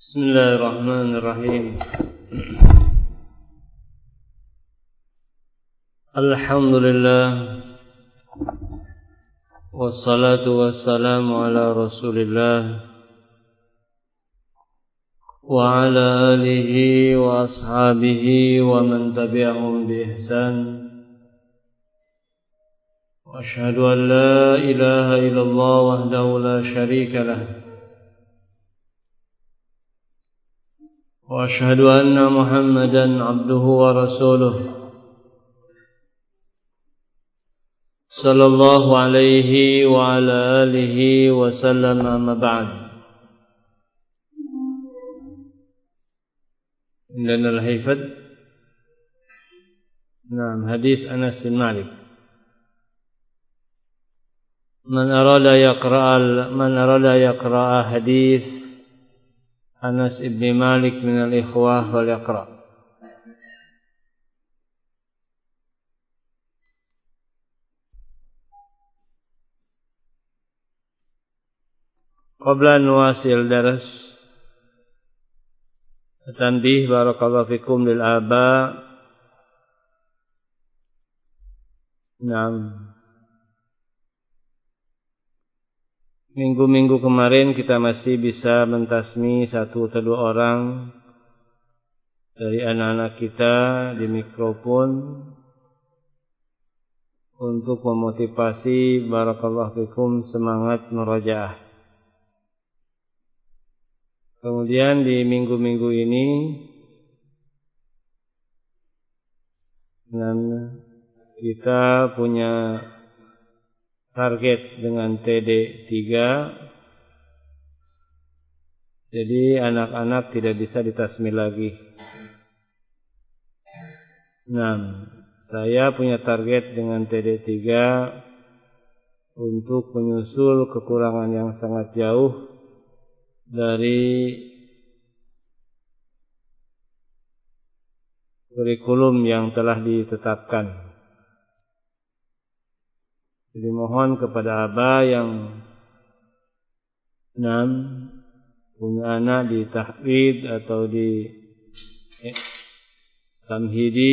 Bismillahirrahmanirrahim. Alhamdulillah, wassalatu wassalamu ala Rasulillah wa ala alihi wa ashabihi wa man tabi'ahum bi ihsan. Wa ashhadu an la ilaha illallah wahdahu la syarika lah, wa ashhadu anna Muhammadan abduhu wa rasuluh sallallahu alaihi wa ala alihi wa sallam, amma ba'd. Indana al-hifad. Naam, hadis Anas bin Malik. Man arada yaqra'a hadis Anas ibn Malik min al-ikhwah wal yaqra'. Qabla nuwasil daras, tanbih barakallahu fikum lil aba. Naam, minggu-minggu kemarin kita masih bisa mentasmi satu atau dua orang dari anak-anak kita di mikrofon untuk memotivasi barakallahu fikum semangat murajaah. Kemudian di minggu-minggu ini kita punya target dengan TD 3. Jadi anak-anak tidak bisa ditasmi lagi. Saya punya target dengan TD 3 untuk menyusul kekurangan yang sangat jauh dari kurikulum yang telah ditetapkan. Jadi mohon kepada aba yang punya anak di tahfidz atau di tamhidi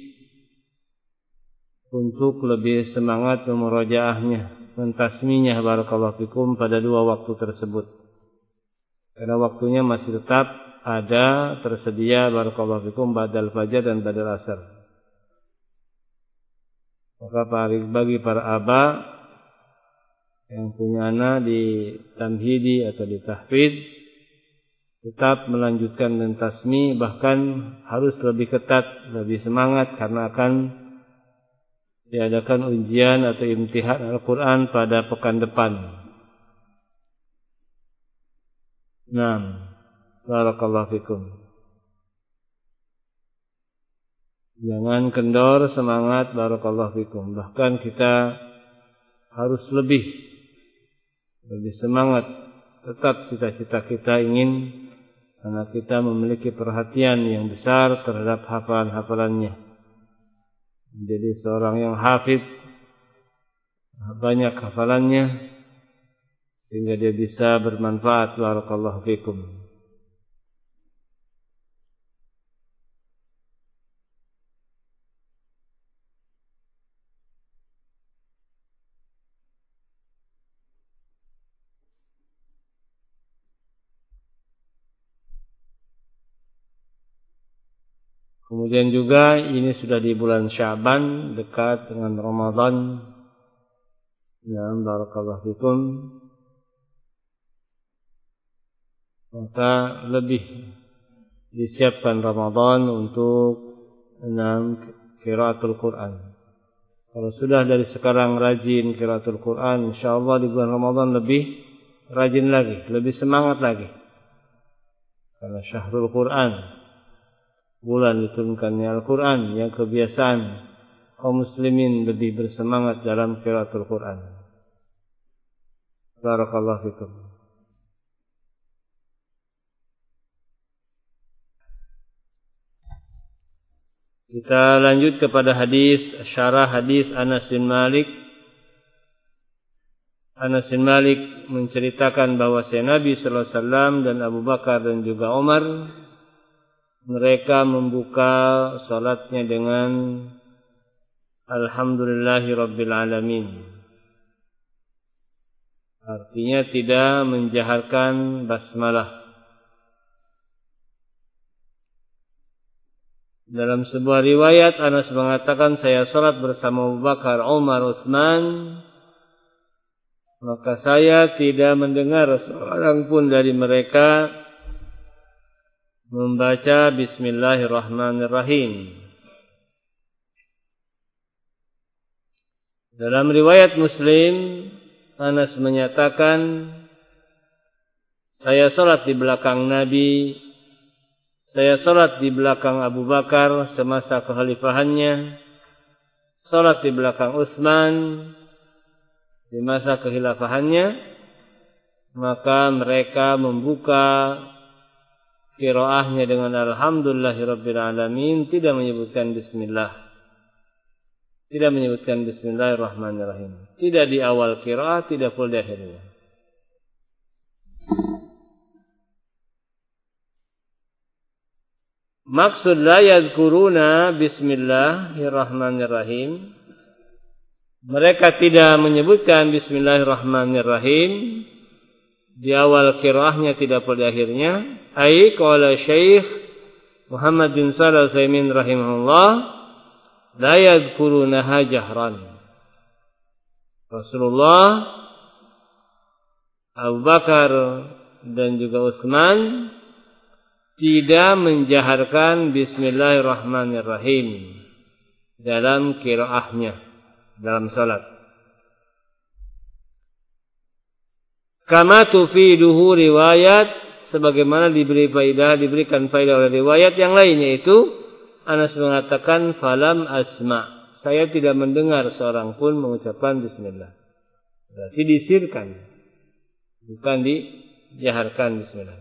untuk lebih semangat memurajaahnya, mentasminya barakallahu fikum pada dua waktu tersebut. Karena waktunya masih tetap ada tersedia barakallahu fikum ba'dal fajar dan ba'dal asar. Maka bagi para aba yang punya anak di tamhidi atau di tahfidz, tetap melanjutkan dan tasmi, bahkan harus lebih ketat, lebih semangat, karena akan diadakan ujian atau imtihan Al-Quran pada pekan depan. Barakallahu fikum. Jangan kendor semangat barakallahu fikum. Bahkan kita harus lebih semangat. Tetap cita-cita kita ingin anak kita memiliki perhatian yang besar terhadap hafalan-hafalannya. Menjadi seorang yang hafidz, banyak hafalannya, sehingga dia bisa bermanfaat barakallahu fikum. Kemudian juga ini sudah di bulan Sya'ban, dekat dengan Ramadan. Barakallahu fikum. Maka lebih disiapkan Ramadan untuk qiraatul Quran. Kalau sudah dari sekarang rajin qiraatul Quran, insyaallah di bulan Ramadan lebih rajin lagi, lebih semangat lagi. Karena syahrul Quran, bulan diturunkannya Al-Quran, yang kebiasaan kaum muslimin lebih bersemangat dalam qiraatul Quran. Barakallahu fikum. Kita lanjut kepada hadis, syarah hadis Anas bin Malik. Anas bin Malik menceritakan bahwa Nabi sallallahu alaihi wasallam dan Abu Bakar dan juga Umar, mereka membuka salatnya dengan Alhamdulillahirabbil alamin. Artinya tidak menjaharkan basmalah. Dalam sebuah riwayat Anas mengatakan, saya salat bersama Abu Bakar, Umar, Utsman, maka saya tidak mendengar seorang pun dari mereka membaca Bismillahirrahmanirrahim. Dalam riwayat Muslim, Anas menyatakan, saya salat di belakang Nabi, saya salat di belakang Abu Bakar semasa kekhalifahannya, salat di belakang Utsman di masa kekhilafahannya, maka mereka membuka qiraahnya dengan Alhamdulillahirabbil alamin, tidak menyebutkan bismillah. Tidak menyebutkan bismillahirrahmanirrahim. Tidak di awal qiraah, tidak pula di akhirnya. Maksud la yadhkuruna bismillahirrahmanirrahim, mereka tidak menyebutkan bismillahirrahmanirrahim di awal qiraahnya, tidak pada akhirnya. Ai qala Syekh Muhammad bin Shalih Al-Utsaimin rahimahullah, la yadhkurunaha jahran. Rasulullah, Abu Bakar dan juga Utsman tidak menjaharkan bismillahirrahmanirrahim dalam qiraahnya, dalam salat. Kama tufiduhu riwayat, sebagaimana diberikan faidah oleh riwayat yang lainnya, itu Anas mengatakan, falam asma, saya tidak mendengar seorang pun mengucapkan bismillah. Berarti disirkan, bukan dijaharkan bismillah.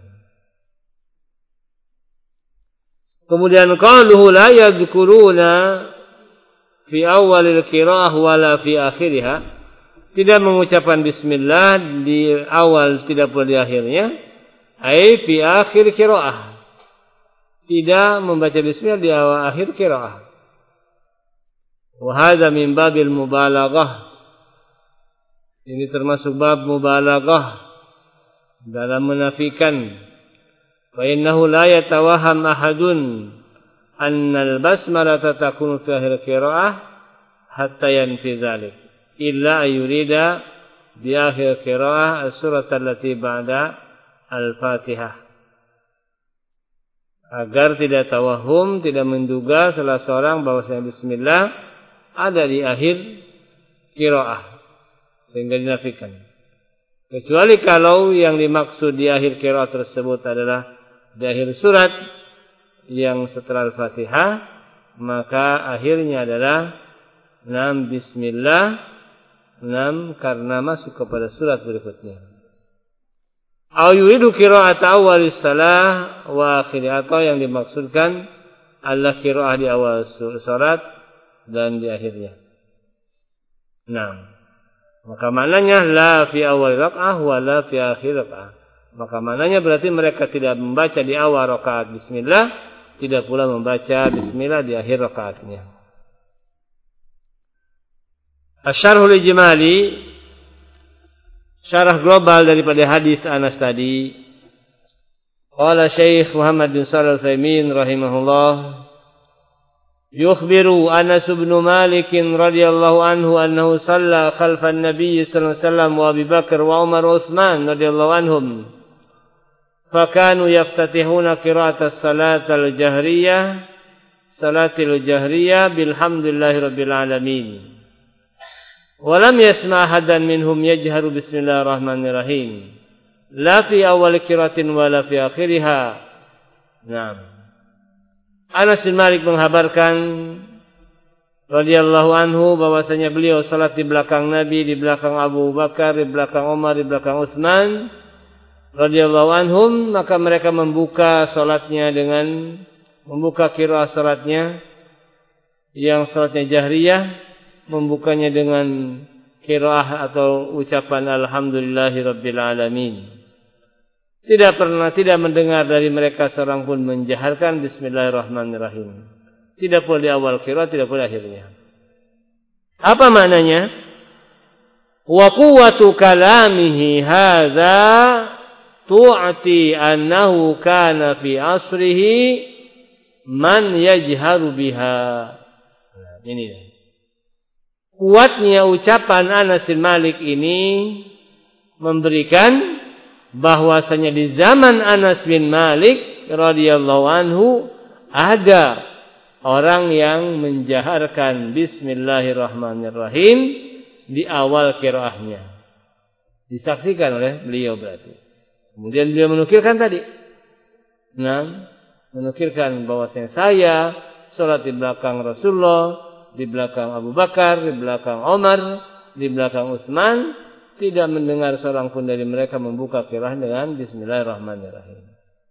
Kemudian qauluhu la yadhkuruna fi awalil qiraah wala fi akhiriha, tidak mengucapkan bismillah di awal, tidak pula di akhirnya. Ai fi akhir qiraah, tidak membaca bismillah di awal akhir qiraah. Wa hadza min babil mubalaghah, ini termasuk bab mubalaghah dalam menafikan. Fa innahu la yatawahham ahadun anna al-basmalah takunu fi akhir qiraah hatta yanfi dzalik illa yurida bi akhir qiraah as-surah allati ba'da al-Fatihah. Agar tidak tawahum, tidak menduga salah seorang bahwasanya bismillah ada di akhir qiraah sehingga dinafikan. Kecuali kalau yang dimaksud di akhir qiraah tersebut adalah di akhir surat yang setelah Al-Fatihah, maka akhirnya adalah bismillah, karena masuk kepada surat berikutnya. Au yuridu qira'at awwalis salah wa akhirih, atau yang dimaksudkan adalah qiraah di awal surat dan di akhirnya. Maka maknanya la fi awal rak'ah wa la fi akhir rak'ah. Maka maknanya berarti mereka tidak membaca di awal rakaat bismillah, tidak pula membaca bismillah di akhir rakaatnya. Asy-syarhul ijmali, syarah global daripada hadis Anas tadi. Qala Syekh Muhammad bin Shalih Al-Utsaimin rahimahullah, yukhbiru Anas bin Malik radhiyallahu anhu annahu shalla khalfan Nabiy sallallahu alaihi wasallam wa Abu Bakar wa Umar wa Utsman radhiyallahu anhum. فكانوا يفتتحون قراءة الصلاة الجهرية بالحمد لله رب العالمين ولم يسمع أحدا منهم يجهر بسم الله الرحمن الرحيم لا في أول قراءة ولا في آخرها. Anas bin Malik menghabarkan radhiyallahu anhu bahwasanya beliau salat di belakang Nabi, di belakang Abu Bakar, di belakang Umar, di belakang Utsman radhiyallahu anhum, maka mereka membuka salatnya dengan membuka qiraah salatnya yang salatnya jahriyah, membukanya dengan qiraah atau ucapan alhamdulillahirabbil alamin. Tidak mendengar dari mereka seorang pun menjaharkan bismillahirrahmanirrahim. Tidak pula di awal qiraah, tidak pula akhirnya. Apa maknanya? Wa quwwatu kalamihi hadza tu'ti annahu kana fi asrihi man yajharu biha. Nah, ini. Kuatnya ucapan Anas bin Malik ini memberikan bahwasanya di zaman Anas bin Malik radhiyallahu anhu ada orang yang menjaharkan bismillahirrahmanirrahim di awal qiraahnya. Disaksikan oleh beliau berarti. Kemudian beliau menukilkan tadi. Menukilkan bahwasanya saya salat di belakang Rasulullah, di belakang Abu Bakar, di belakang Umar, di belakang Utsman, tidak mendengar seorang pun dari mereka membuka qiraah dengan bismillahirrahmanirrahim.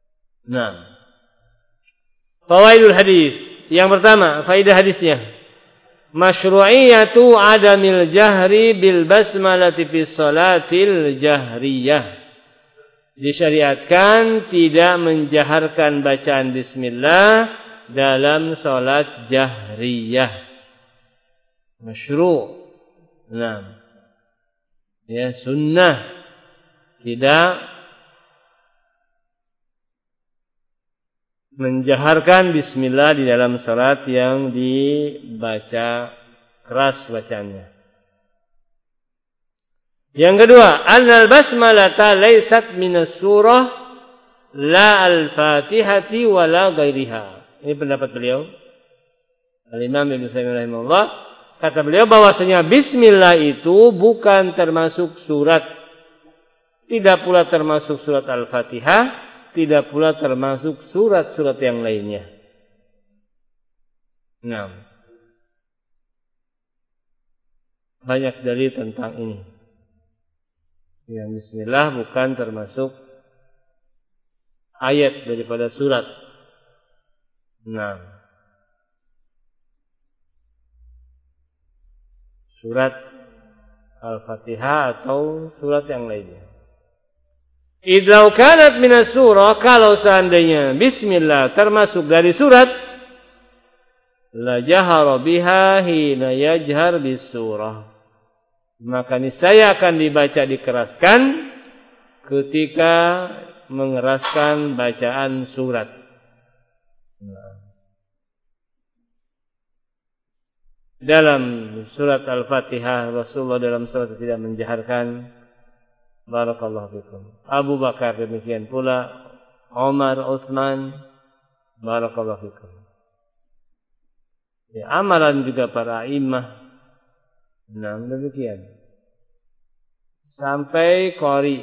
Fawaidul hadis. Yang pertama, faidah hadisnya. Masyru'iyatu adamil jahri bil basmalati fi shalatil jahriyah. Disyariatkan tidak menjaharkan bacaan bismillah dalam salat jahriyah. Masyru'. Sunnah. Tidak menjaharkan bismillah di dalam salat yang dibaca keras bacaannya. Yang kedua, annal basmalata laysat minas surah la al-Fatihati wa la ghairiha. Ini pendapat beliau. Al-Imam Ibnu Taimiyah rahimahullah, kata beliau bahwasanya bismillah itu bukan termasuk surat, tidak pula termasuk surat Al-Fatihah, tidak pula termasuk surat-surat yang lainnya. Banyak dalil tentang ini. Yang bismillah bukan termasuk ayat daripada surat. Surat Al-Fatihah atau surat yang lainnya. Idlau kanat minas surah, kalau seandainya bismillah termasuk dari surat, la jahara biha hina yajhar bis surah, maka niscaya akan dibaca dikeraskan ketika mengeraskan bacaan surat. Dalam surat Al-Fatihah Rasulullah dalam surat tidak menjaharkan. Barakallahu fikum. Abu Bakar demikian pula, Umar, Utsman, barakallahu fikum. Amalan juga para imam. Demikian. Sampai qari.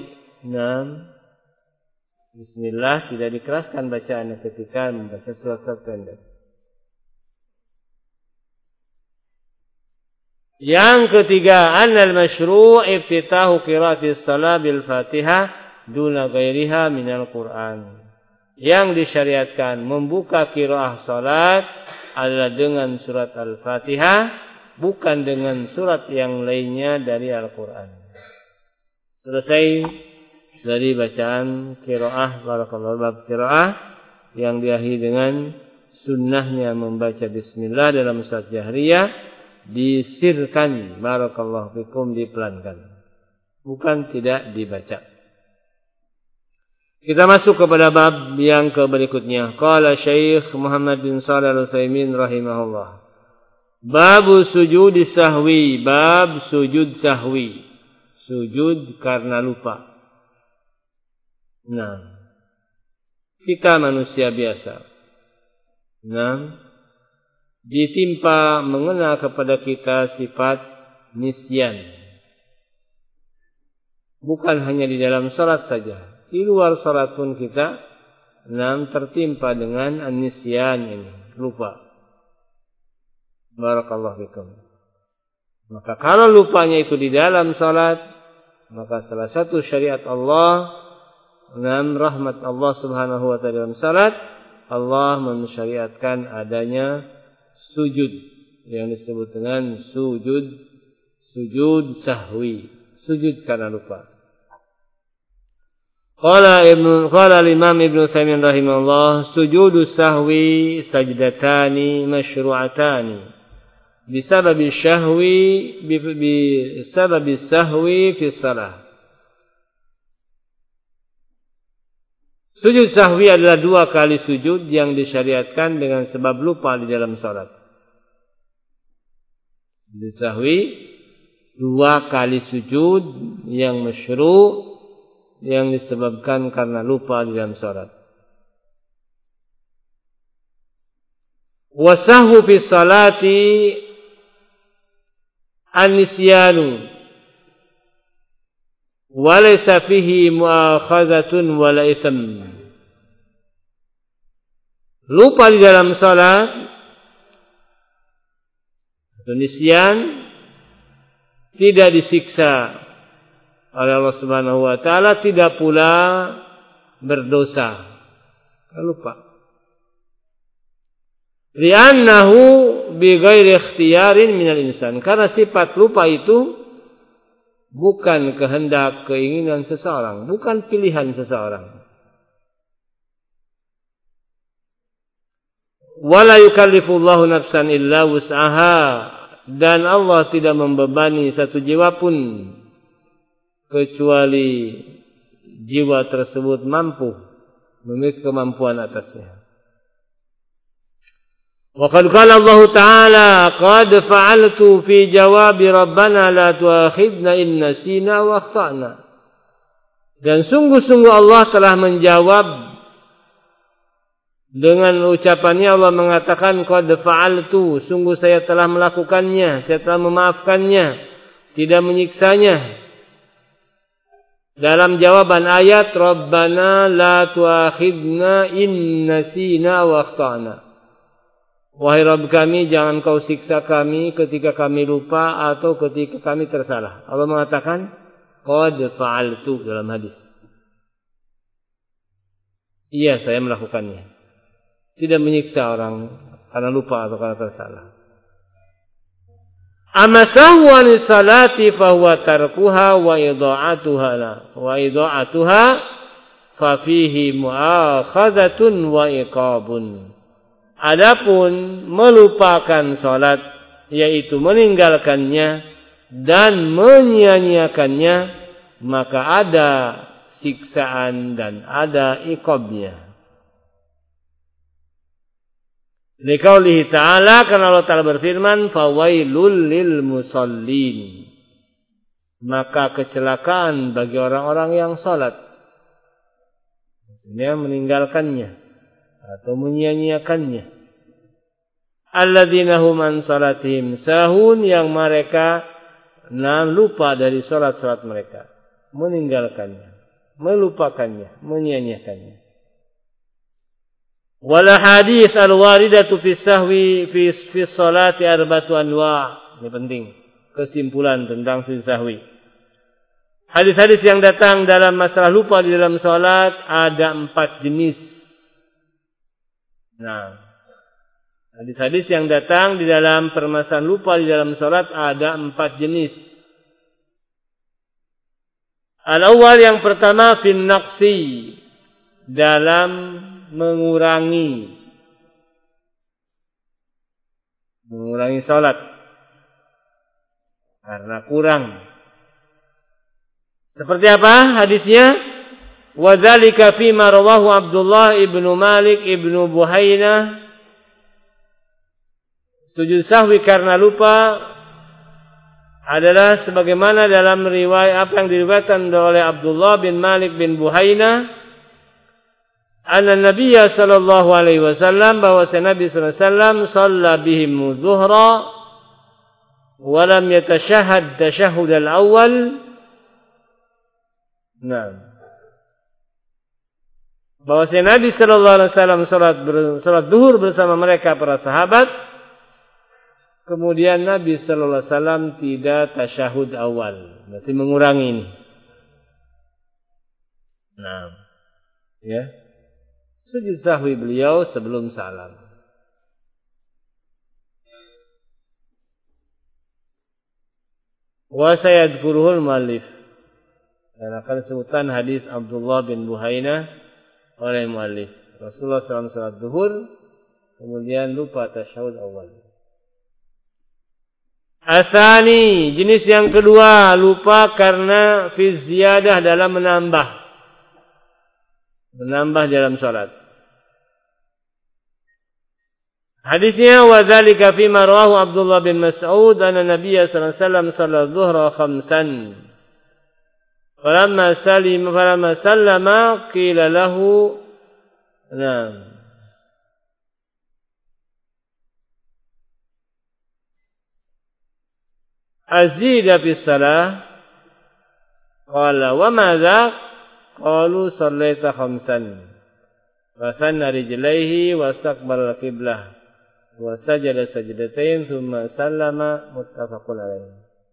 Bismillah tidak dikeraskan bacaannya ketika membaca surat-surat pendek. Yang ketiga, annal masyru' iftitahu qiraatis shalah bil Fatihah duna ghairiha minal Qur'an. Yang disyariatkan membuka qiraah salat adalah dengan surat Al-Fatihah, bukan dengan surat yang lainnya dari Al-Qur'an. Selesai dari bacaan qiraah, barakallahu bab qiraah yang diakhiri dengan sunnahnya membaca bismillah dalam salat jahriyah. Disirkan, barakallahu fikum, dipelankan, bukan tidak dibaca. Kita masuk kepada bab yang berikutnya. Qala Syekh Muhammad bin Shalih Al-Utsaimin rahimahullah, bab sujud sahwi, bab sujud sahwi, sujud karena lupa. Kita manusia biasa. Ditimpa mengenal kepada kita sifat nisyan. Bukan hanya di dalam salat saja, di luar salat pun kita tertimpa dengan nisyan ini, lupa. Barakallahu fikum. Maka kalau lupanya itu di dalam salat, maka salah satu syariat Allah, rahmat Allah Subhanahu wa taala dalam salat, Allah mensyariatkan adanya sujud yang disebut dengan sujud sujud sahwi, sujud karena lupa. Qala Imam Ibnu Utsaimin rahimahullah, sujudu sahwi sajdatani masyru'atani bisababi sahwi fi shalah. Sujud sahwi adalah 2 kali sujud yang disyariatkan dengan sebab lupa di dalam salat. Sujud sahwi 2 kali sujud yang masyru' yang disebabkan karena lupa di dalam salat. Wasahwu fi salati an-nisyanu wa laysa fihi mu'akhadzatun wala itsm. Lupa di dalam salat atau nisyan tidak disiksa oleh Allah Subhanahu wa taala, tidak pula berdosa. Lupa. Li'annahu bi ghairi ikhtiyarin minal insan. Karena sifat lupa itu bukan kehendak, keinginan seseorang, bukan pilihan seseorang. Wala yukallifullahu nafsan illa wus'aha, dan Allah tidak membebani satu jiwa pun kecuali jiwa tersebut mampu, memiliki kemampuan atasnya. Wa qad qala Allah Ta'ala, qad fa'altu fi jawabi rabbana la tu'akhidna in nasina wa akhtana. Dan sungguh-sungguh Allah telah menjawab dengan ucapannya. Allah mengatakan qad fa'altu, sungguh saya telah melakukannya, saya telah memaafkannya, tidak menyiksanya. Dalam jawaban ayat Rabbana la tu'akhidna in nasina wa akhtana. Wahai Rabb kami, jangan kau siksa kami ketika kami lupa atau ketika kami tersalah. Allah mengatakan qad fa'altu dalam hadis. Iya, saya melakukannya. Tidak menyiksa orang karena lupa atau karena tersalah. Amma sahwan salati fa huwa tarkuha wa idha'atuha fa fihi mu'akhadzatun wa iqabun. Adapun melupakan salat, yaitu meninggalkannya dan menyia-nyiakannya, maka ada siksaan dan ada iqabnya. Liqaulihi ta'ala, karena Allah Ta'ala berfirman, fawailul lil musallin, maka kecelakaan bagi orang-orang yang salat. Maksudnya meninggalkannya atau menyia-nyiakannya. Alladzina hum an salatihim sahun, yang mereka lupa dari salat-salat mereka, meninggalkannya, melupakannya, menyia-nyiakannya. Wala hadis al-waridatu fi sahwi fi salati arba'atu anwa'. Ini penting, kesimpulan tentang sujud sahwi. Hadis-hadis yang datang dalam masalah lupa di dalam salat ada 4 jenis. Nah, hadis-hadis yang datang di dalam permasalahan lupa di dalam salat ada 4 jenis. Al-awwal, yang pertama, fin naqsi, dalam mengurangi salat karena kurang. Seperti apa hadisnya? Wa dzalika fi ma rawahu Abdullah ibnu Malik ibnu Buhaina. Sujud sahwi karena lupa adalah sebagaimana dalam riwayat apa yang diriwayatkan oleh Abdullah bin Malik bin Buhaina, anna Nabiyya sallallahu alaihi wasallam, bahwa Nabi sallallahu alaihi wasallam shalla bihim zuhra wa lam yatashahhad tashahhud al-awwal. Nah, bahwa Nabi sallallahu alaihi wasallam salat zuhur bersama mereka para sahabat, kemudian Nabi sallallahu alaihi wasallam tidak tasyahud awal, berarti mengurangi ini. Nah, ya. Sujud sahwi beliau sebelum salam. Wa sayadkuruhul muallif. Dan akan sebutan hadis Abdullah bin Buhainah oleh muallif. Rasulullah SAW salat zuhur, kemudian lupa tasyahud awal. Asani, jenis yang kedua, lupa karena fi ziyadah dalam menambah dalam salat. Hadisnya wa dzalika fi ma rawahu Abdullah bin Mas'ud anna Nabiy sallallahu alaihi wasallam shalla dhuhra khamsan. Falamma sallama qila lahu na'am. Azida fi shalah qala wa madza qalu sallaita khamsan wa sanna rijlaihi wa istaqbala al-qiblah wa sajada sajdatain thumma sallama muttafaqun alaih.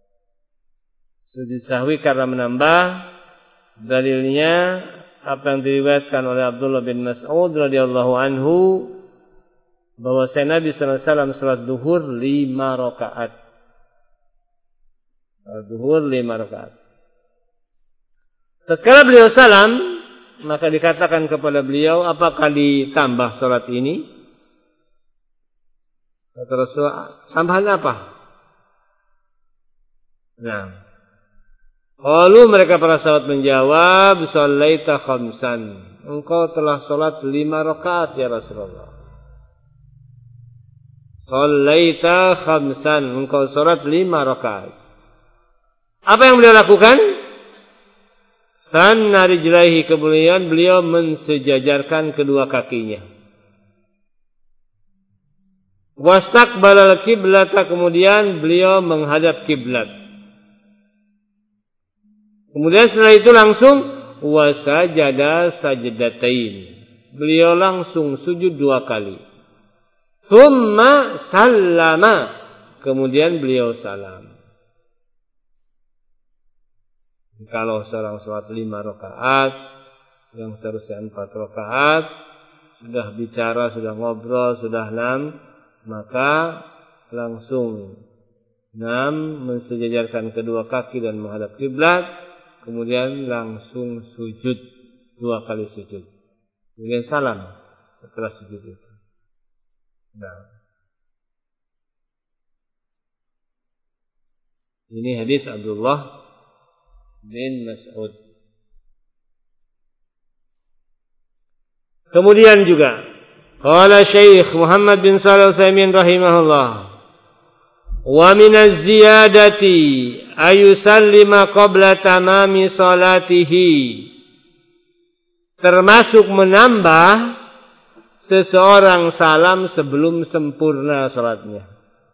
Sujud sahwi karena menambah, dalilnya apa yang diriwayatkan oleh Abdullah bin Mas'ud radhiyallahu anhu bahwa Nabi sallallahu alaihi wasallam salat zuhur 5 rakaat. Zuhur 5 rakaat. Tatkala beliau salam, maka dikatakan kepada beliau, apakah ditambah salat ini? Kata Rasulullah, tambahan apa? Nah, lalu mereka para sahabat menjawab, shallaita khamsan. Engkau telah salat 5 rakaat ya Rasulullah. Shallaita khamsan. Engkau salat 5 rakaat. Apa yang beliau lakukan? Sanna rijlaihi, kemudian beliau mensejajarkan kedua kakinya. Wastaqbalal kiblata, kemudian beliau menghadap kiblat. Kemudian setelah itu langsung wasajada sajdatain. Beliau langsung sujud 2 kali. Tsumma sallama, kemudian beliau salam. Kalau seorang salat 5 rakaat, yang seharusnya 4 rakaat, sudah bicara, sudah ngobrol, sudah 6, maka langsung 6 mensejajarkan kedua kaki dan menghadap kiblat, kemudian langsung sujud 2 kali sujud. Kemudian salam setelah sujud itu. Nah, ini hadis Abdullah bin Mas'ud. Kemudian juga qala Syekh Muhammad bin Shalih Al-Utsaimin rahimahullah, wa min az-ziyadati ayusallima qabla tamami salatihi, termasuk menambah seseorang salam sebelum sempurna salatnya.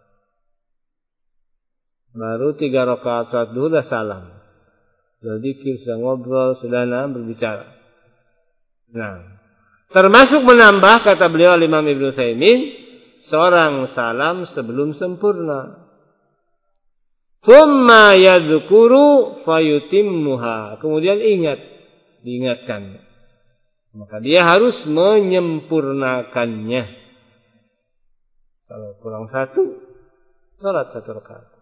Baru 3 rakaat salat dulu dah salam. Sudah zikir, sudah ngobrol, sudah berbicara. Nah, termasuk menambah, kata beliau Imam Ibnu Utsaimin, seorang salam sebelum sempurna. Tsumma yadhkuru fayutimmuha, kemudian diingatkan. Maka dia harus menyempurnakannya. Kalau kurang 1, salat 1 rakaat.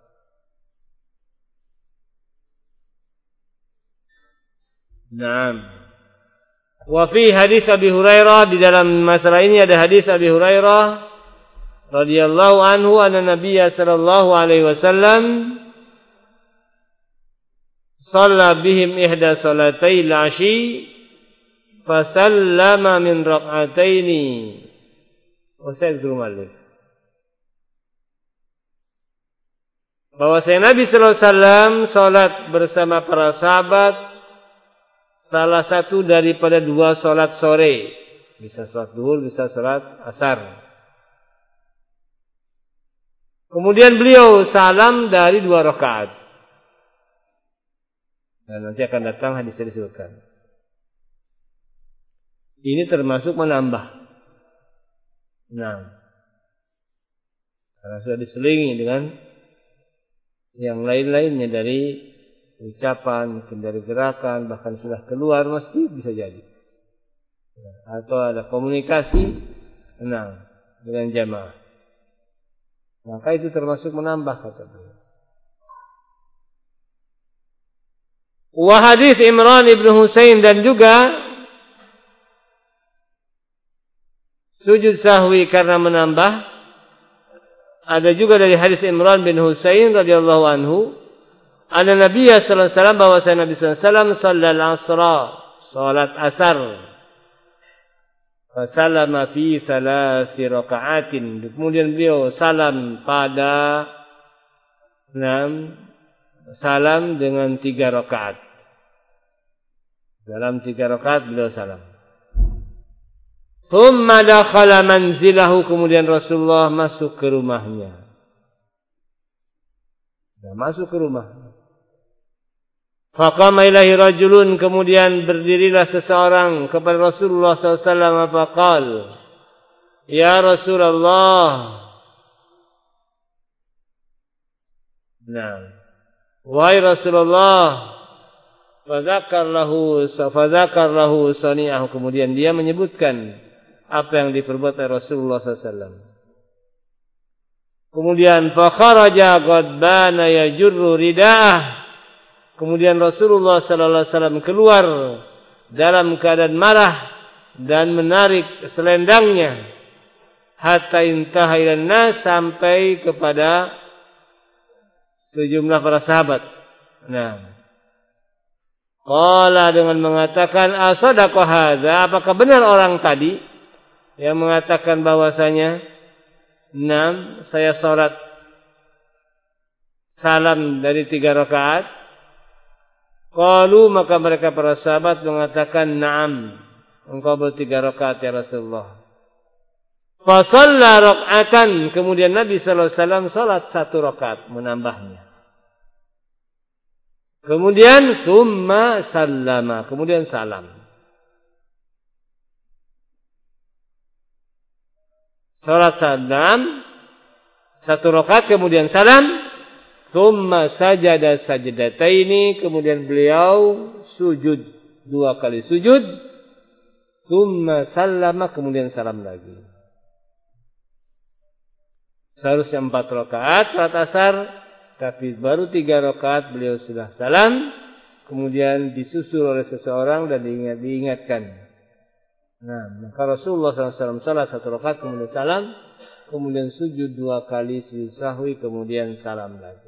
Naam. Wa fi hadis Abi Hurairah, di dalam masalah ini ada hadis Abi Hurairah radhiyallahu anhu anna Nabiy sallallahu alaihi wasallam shalla bihim ihda salatai al-'ashi fa sallama min rak'ataini. Ustaz Grumalif. Bahwa Nabi sallallahu alaihi wasallam salat bersama para sahabat salah satu daripada 2 salat sore. Bisa salat zuhur, bisa salat asar. Kemudian beliau salam dari 2 rakaat. Dan nanti akan datang hadis yang disebutkan. Ini termasuk menambah. Nah, karena sudah diselingi dengan yang lain-lainnya dari ucapan, mungkin dari gerakan, bahkan sudah keluar, mesti bisa jadi. Atau ada komunikasi dengan jamaah. Maka itu termasuk menambah, kata beliau. Wa hadis Imran ibn Husain, dan juga sujud sahwi karena menambah. Ada juga dari hadis Imran bin Husain radhiyallahu anhu, anna Nabi sallallahu alaihi wasallam, bahwa Nabi sallallahu alaihi wasallam shallal asra, salat asar, fa sallama fi 3 raka'atin, kemudian beliau salam pada salam dengan 3 rakaat. Dalam 3 rakaat beliau salam. Thumma dakhala manzilahu, kemudian Rasulullah masuk ke rumahnya. Masuk ke rumah. Faqama ilaihi rajulun, kemudian berdirilah seseorang kepada Rasulullah SAW. Faqal, ya Rasulullah. Wahai Rasulullah. Fadzakar lahu sani'ahu, kemudian dia menyebutkan apa yang diperbuat oleh Rasulullah SAW. Kemudian fakharaja ghadbana yajurru rida'ah, kemudian Rasulullah SAW keluar dalam keadaan marah dan menarik selendangnya, hatta intaha ilan nas, sampai kepada sejumlah para sahabat. Qala, dengan mengatakan, asadaqa hadza, apakah benar orang tadi yang mengatakan bahwasanya saya salat salam dari 3 rakaat? Qalu, maka mereka para sahabat mengatakan, na'am, engkau ber 3 rakaat ya Rasulullah. Fa shalla rak'atan, kemudian Nabi sallallahu alaihi wasallam salat 1 rakaat, menambahnya. Kemudian summa sallama, kemudian salam. Salat salam 1 rakaat, kemudian salam. Summa sajada sajdataini, kemudian beliau sujud 2 kali sujud. Summa sallama, kemudian salam lagi. Seharusnya 4 rakaat salat asar, tapi baru 3 rakaat beliau sudah salam, kemudian disusul oleh seseorang dan diingatkan. Maka Rasulullah SAW salat 1 rakaat, kemudian salam, kemudian sujud 2 kali sujud sahwi, kemudian salam lagi.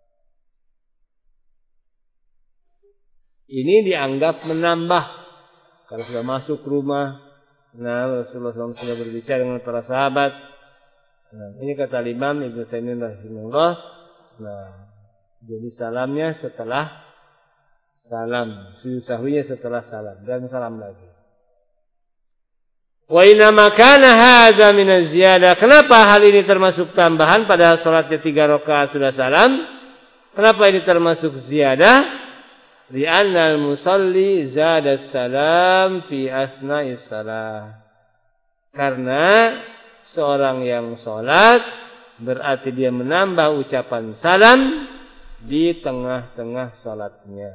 Ini dianggap menambah. Kalau sudah masuk rumah, Rasulullah SAW sudah berbicara dengan para sahabat. Ini kata Imam Ibnu Taimiyah rahimahullah. Jadi salamnya setelah salam, sujud sahwinya setelah salam, dan salam lagi. Wa inna ma kana hadza min az-ziyadah. Kenapa hal ini termasuk tambahan pada salatnya 3 rakaat sudah salam? Kenapa ini termasuk ziyadah? Li'anna al-musalli zada salam fi asna'is salah. Karena seorang yang salat berarti dia menambah ucapan salam di tengah-tengah salatnya.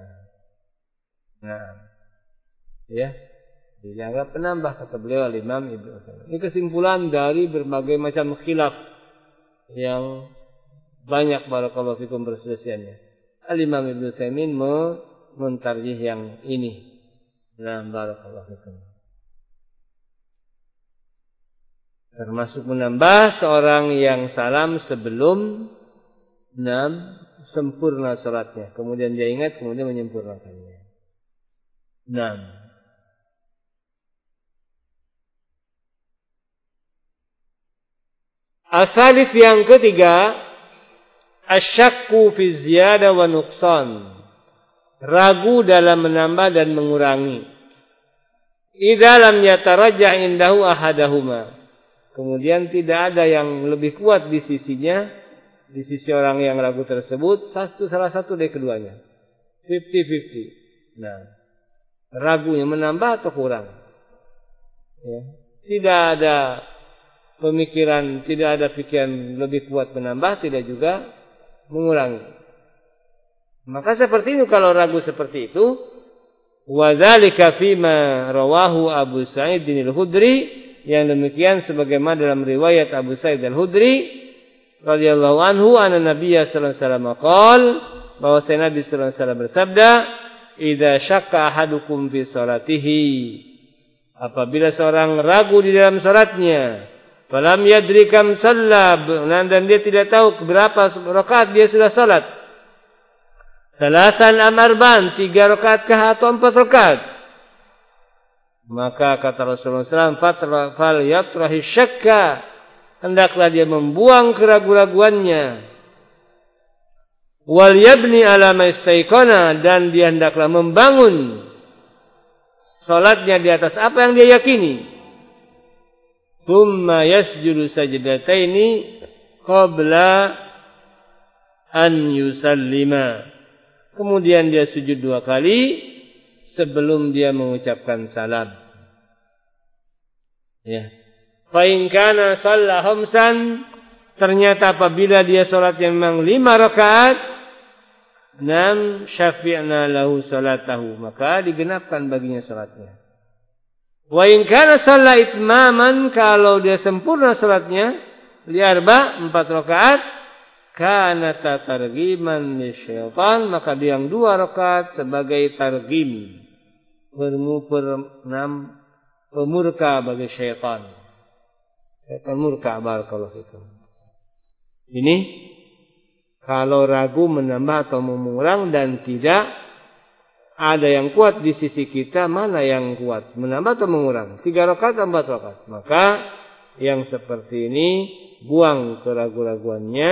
Dianggap penambah, kata beliau Imam Ibnu Utsaimin. Ini kesimpulan dari berbagai macam khilaf yang banyak barakallahu fikum perselisihannya. Imam Ibnu Utsaimin mentarjih yang ini. Barakallahu fikum. Termasuk menambah seorang yang salam sebelum sempurna salatnya. Kemudian dia ingat, kemudian menyempurnakannya. Asalif yang ketiga, asyakku fi ziyadah wa nuqsan. Ragu dalam menambah dan mengurangi. Idza lam yatarajjah indahu ahadahuma. Kemudian tidak ada yang lebih kuat di sisinya, di sisi orang yang ragu tersebut, salah satu dari keduanya. 50-50. Ragunya menambah atau kurang. Tidak ada pemikiran, tidak ada pikiran lebih kuat menambah, tidak juga mengurangi. Maka seperti itu, kalau ragu seperti itu, wa dzalika fima rawahu Abu Sa'id al-Khudri, yang demikian sebagaimana dalam riwayat Abu Sa'id al-Khudri radhiyallahu anhu, anna Nabiy sallallahu alaihi wasallam qaal, bahwa Nabi sallallahu alaihi wasallam bersabda, idza syakka ahadukum fi salatihi, apabila seorang ragu di dalam salatnya, falam yadri kam shalla, dan dia tidak tahu berapa rakaat dia sudah salat, salasan am arba'an, 3 rakaatkah atau 4 rakaat, maka kata Rasulullah SAW, fal yatrahi syakka, hendaklah dia membuang keraguan-raguannya, wal yabni ala ma istaiqana, dan dia hendaklah membangun salatnya di atas apa yang dia yakini. Tsumma yasjudu sajdataini qabla an yusallima, kemudian dia sujud 2 kali sebelum dia mengucapkan salam. Ya. Fa in kana shalla khamsan, ternyata apabila dia salatnya memang 5 rakaat, nam syafi'na lahu salatahu, maka digenapkan baginya salatnya. Wa in kana shalla itmaman, kalau dia sempurna salatnya li 4 rakaat, kana targhiman lisyaitan, maka dia yang 2 rakaat sebagai targhim, pemurka bagi syaitan. Syaitan murka, barakallahu fikum. Ini kalau ragu menambah atau mengurang dan tidak ada yang kuat di sisi kita, mana yang kuat, menambah atau mengurang, 3 rakaat atau 4 rakaat, maka yang seperti ini buang keraguan-raguannya.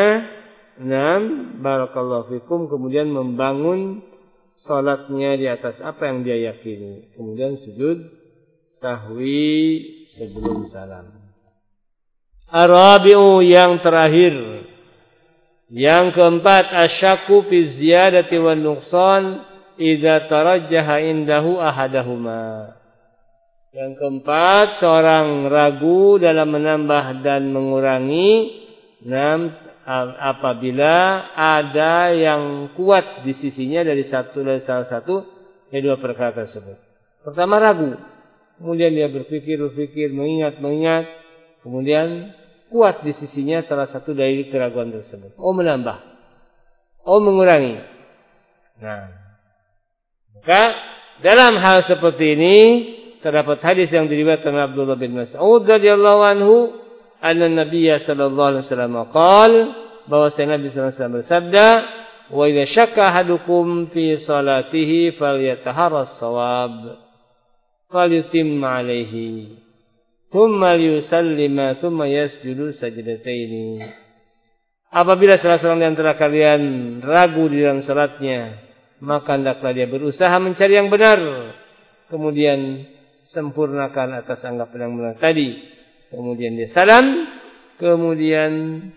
Barakallahu fikum, kemudian membangun salatnya di atas apa yang dia yakini, kemudian sujud sahwi sebelum salam. Arabi'u, yang terakhir, yang keempat, asyakku fi ziyadati wan nuqsan idza tarajjaha indahu ahadahuma. Yang keempat, seorang ragu dalam menambah dan mengurangi apabila ada yang kuat di sisinya dari salah satu dari 2 perkara tersebut. Pertama ragu, kemudian dia berpikir, mengingat, kemudian kuat di sisinya salah satu dari keraguan tersebut. Menambah, mengurangi. Nah, maka dalam hal seperti ini terdapat hadis yang diriwayatkan oleh Abdullah bin Mas'ud radhiyallahu anhu, anna Nabiyya sallallahu alaihi wasallam qala, bahwa Nabi sallallahu alaihi wasallam bersabda, wa idza syakka ahadukum fi salatihi falyataharras shawab falyutim alaihi thumma yusallima thumma yasjudu sajdataini. Apabila salah seorang di antara kalian ragu di dalam salatnya, maka hendaklah dia berusaha mencari yang benar, kemudian sempurnakan atas anggapan yang benar tadi, kemudian dia salam, kemudian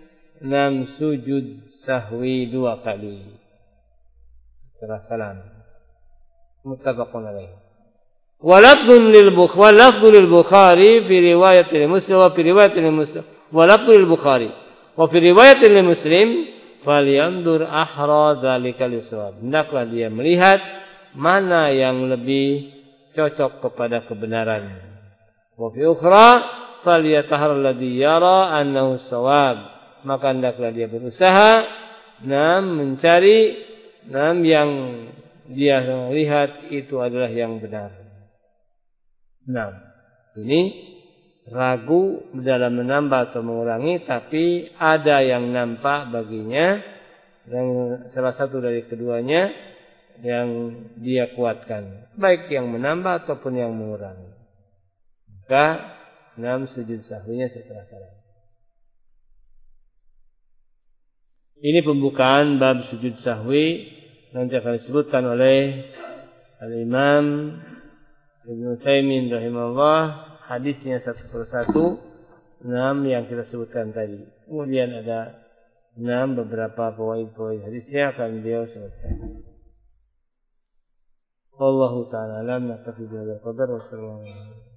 sujud sahwi 2 kali setelah salam. Muttafaqun alaih. Walafdun lil Bukhari fi riwayat Muslim wa fi riwayat Muslim, walafdun lil Bukhari wa fi riwayat Muslim, falyandur ahra dzalika lisawab. Hendaklah dia melihat mana yang lebih cocok kepada kebenaran. Wa fi ukhra falyatahar alladhi yara annahu shawab. Maka hendaklah dia berusaha mencari yang dia lihat itu adalah yang benar. Ini ragu dalam menambah atau mengurangi, tapi ada yang nampak baginya, yang salah satu dari keduanya yang dia kuatkan, baik yang menambah ataupun yang mengurangi. Maka sujud sahwinya setelah salam. Ini pembukaan bab sujud sahwi, nanti akan disebutkan oleh Al-Imam Ibnu Taimin rahimahullah hadisnya satu persatu, 6 yang kita sebutkan tadi. Kemudian ada 6 beberapa poin-poin hadisnya akan beliau sebutkan. Wallahu ta'ala alam, naktafi bihadzal qadar wa sallallahu alaihi wasallam.